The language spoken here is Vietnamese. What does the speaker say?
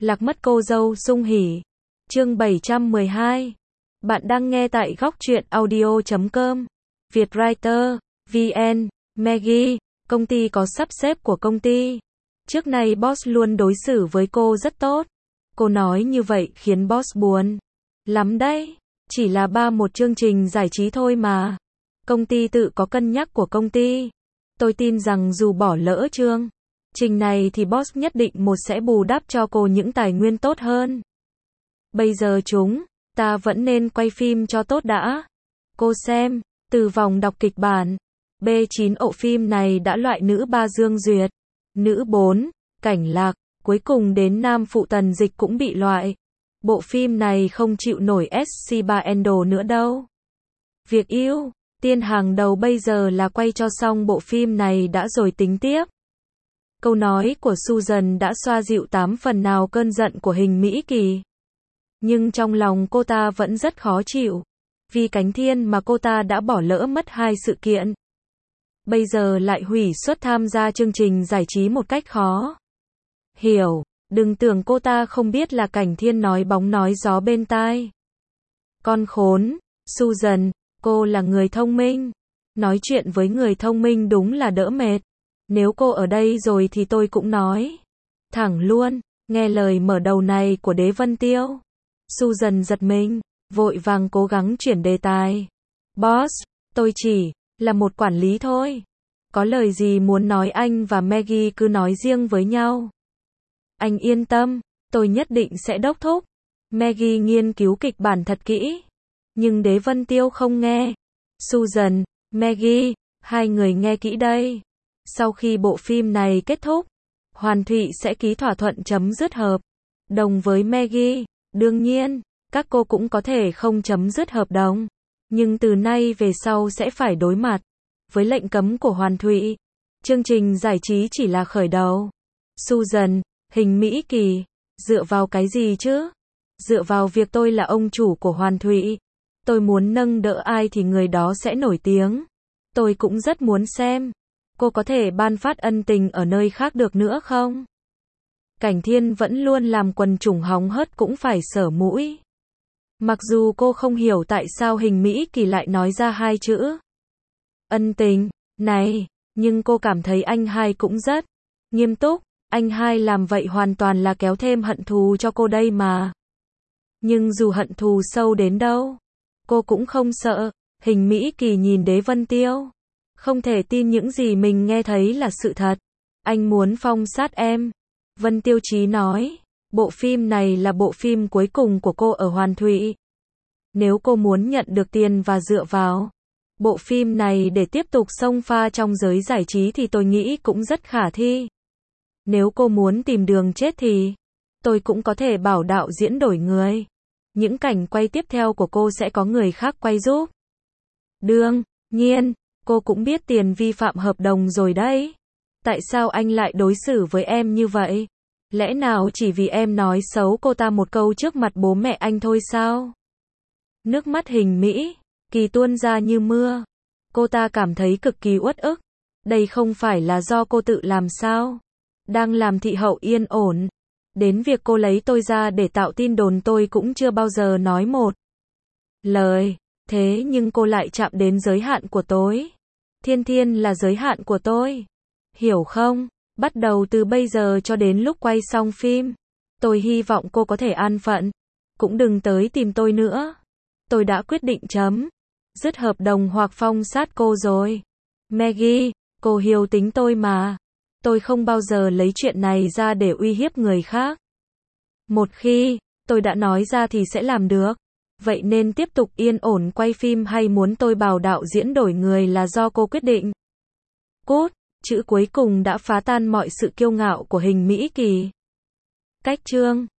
Lạc mất cô dâu sung hỉ. Chương 712. Bạn đang nghe tại góc truyện audio.com. Vietwriter, VN, Maggie, công ty có sắp xếp của công ty. Trước nay boss luôn đối xử với cô rất tốt. Cô nói như vậy khiến boss buồn lắm đấy. Chỉ là một chương trình giải trí thôi mà. Công ty tự có cân nhắc của công ty. Tôi tin rằng dù bỏ lỡ chương trình này thì boss nhất định sẽ bù đắp cho cô những tài nguyên tốt hơn. Bây giờ chúng ta vẫn nên quay phim cho tốt đã. Cô xem, từ vòng đọc kịch bản, B9 ộ phim này đã loại nữ 3 Dương Duyệt, nữ 4, Cảnh Lạc, cuối cùng đến nam phụ Tần Dịch cũng bị loại. Bộ phim này không chịu nổi SC3 Idol nữa đâu. Việc ưu tiên hàng đầu bây giờ là quay cho xong bộ phim này đã rồi tính tiếp. Câu nói của Susan đã xoa dịu 8 phần nào cơn giận của Hình Mỹ Kỳ. Nhưng trong lòng cô ta vẫn rất khó chịu. Vì Cánh Thiên mà cô ta đã bỏ lỡ mất 2 sự kiện. Bây giờ lại hủy suất tham gia chương trình giải trí một cách khó hiểu. Đừng tưởng cô ta không biết là Cảnh Thiên nói bóng nói gió bên tai. Con khốn, Susan, cô là người thông minh. Nói chuyện với người thông minh đúng là đỡ mệt. Nếu cô ở đây rồi thì tôi cũng nói thẳng luôn. Nghe lời mở đầu này của Đế Vân Tiêu, Susan giật mình, vội vàng cố gắng chuyển đề tài. Boss, tôi chỉ là một quản lý thôi. Có lời gì muốn nói anh và Maggie cứ nói riêng với nhau. Anh yên tâm, tôi nhất định sẽ đốc thúc. Maggie nghiên cứu kịch bản thật kỹ. Nhưng Đế Vân Tiêu không nghe. Susan, Maggie, hai người nghe kỹ đây. Sau khi bộ phim này kết thúc, Hoàn Thụy sẽ ký thỏa thuận chấm dứt hợp đồng với Maggie. Đương nhiên, các cô cũng có thể không chấm dứt hợp đồng. Nhưng từ nay về sau sẽ phải đối mặt với lệnh cấm của Hoàn Thụy. Chương trình giải trí chỉ là khởi đầu. Susan, Hình Mỹ Kỳ, dựa vào cái gì chứ? Dựa vào việc tôi là ông chủ của Hoàn Thụy. Tôi muốn nâng đỡ ai thì người đó sẽ nổi tiếng. Tôi cũng rất muốn xem. Cô có thể ban phát ân tình ở nơi khác được nữa không? Cảnh Thiên vẫn luôn làm quần chúng hóng hớt cũng phải sở mũi. Mặc dù cô không hiểu tại sao Hình Mỹ Kỳ lại nói ra hai chữ ân tình này, nhưng cô cảm thấy anh hai cũng rất nghiêm túc. Anh hai làm vậy hoàn toàn là kéo thêm hận thù cho cô đây mà. Nhưng dù hận thù sâu đến đâu, cô cũng không sợ. Hình Mỹ Kỳ nhìn Đế Vân Tiêu, không thể tin những gì mình nghe thấy là sự thật. Anh muốn phong sát em. Vân Tiêu Chí nói, bộ phim này là bộ phim cuối cùng của cô ở Hoàn Thụy. Nếu cô muốn nhận được tiền và dựa vào bộ phim này để tiếp tục xông pha trong giới giải trí thì tôi nghĩ cũng rất khả thi. Nếu cô muốn tìm đường chết thì tôi cũng có thể bảo đạo diễn đổi người. Những cảnh quay tiếp theo của cô sẽ có người khác quay giúp. Đương nhiên, cô cũng biết Tiền vi phạm hợp đồng rồi đấy. Tại sao anh lại đối xử với em như vậy? Lẽ nào chỉ vì em nói xấu cô ta một câu trước mặt bố mẹ anh thôi sao? Nước mắt Hình Mỹ Kỳ tuôn ra như mưa. Cô ta cảm thấy cực kỳ uất ức. Đây không phải là do cô tự làm sao? Đang làm thị hậu yên ổn. Đến việc cô lấy tôi ra để tạo tin đồn tôi cũng chưa bao giờ nói một lời. Thế nhưng cô lại chạm đến giới hạn của tôi. Thiên Thiên là giới hạn của tôi. Hiểu không? Bắt đầu từ bây giờ cho đến lúc quay xong phim, tôi hy vọng cô có thể an phận. Cũng đừng tới tìm tôi nữa. Tôi đã quyết định chấm dứt hợp đồng hoặc phong sát cô rồi. Maggie, cô hiểu tính tôi mà. Tôi không bao giờ lấy chuyện này ra để uy hiếp người khác. Một khi tôi đã nói ra thì sẽ làm được. Vậy nên tiếp tục yên ổn quay phim hay muốn tôi bảo đạo diễn đổi người là do cô quyết định. Cút, chữ cuối cùng đã phá tan mọi sự kiêu ngạo của Hình Mỹ Kỳ. Cách chương